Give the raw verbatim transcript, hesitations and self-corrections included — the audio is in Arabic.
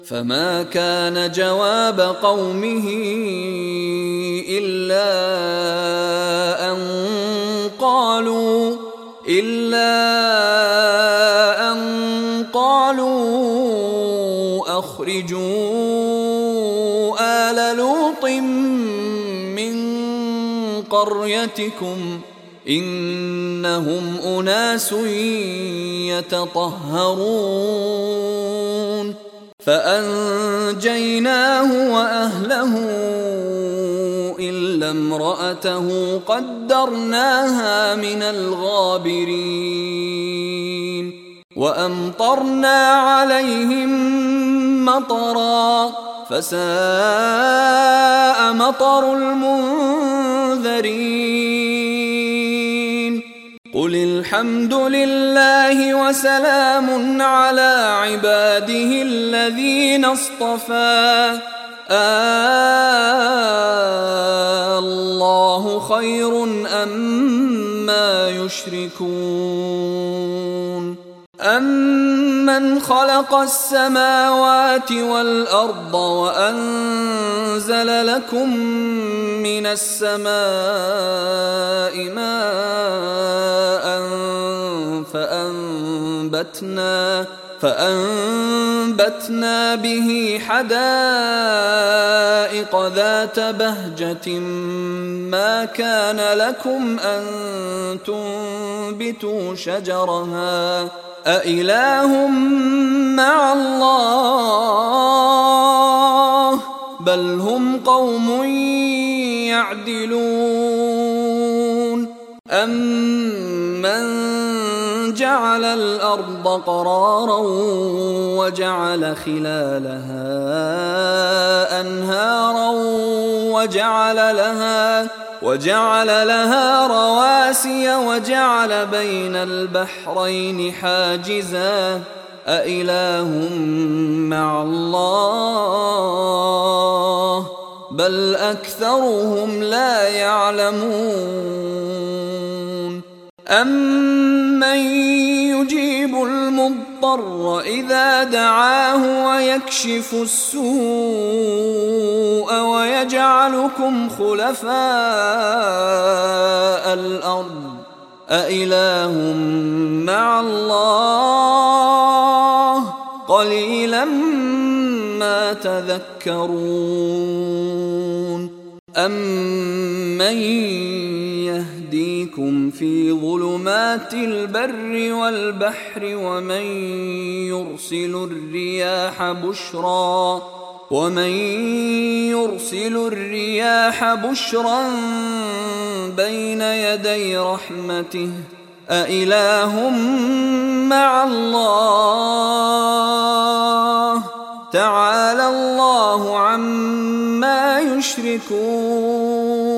فما كان جواب قومه إلا أن قالوا إلا أن قالوا أخرجوا آل لوط من قريتكم إنهم أناس يتطهرون فأنجيناه وأهله إلا امرأته قدرناها من الغابرين وأمطرنا عليهم مطرا فساء مطر المنذرين قل الحمد لله وسلام على عباده الذين اصطفى الله خير أما يشركون أمن خلق السماوات والأرض وأنزل لكم من السماء ماء فأنبتنا فأنبتنا به حدائق ذات بهجة ما كان لكم أن تنبتوا شجرها أإله مع الله بل هم قوم يعدلون أمن جعل الأرض قرارا وجعل خلالها أنهارا وجعل لها وجعل لها رواسي وجعل بين البحرين حاجزا أإله مع الله بل أكثرهم لا يعلمون أمن يجيب المضطر إذا دعاه ويكشف السوء ويجعلكم خلفاء الأرض أإله مع الله قليلا ما تذكرون أمن يهديكم في ظلمات البر والبحر ومن يرسل الرياح بشرا ومن يرسل الرياح بشرا بين يدي رحمته أإله مع الله تعالى الله عما يشركون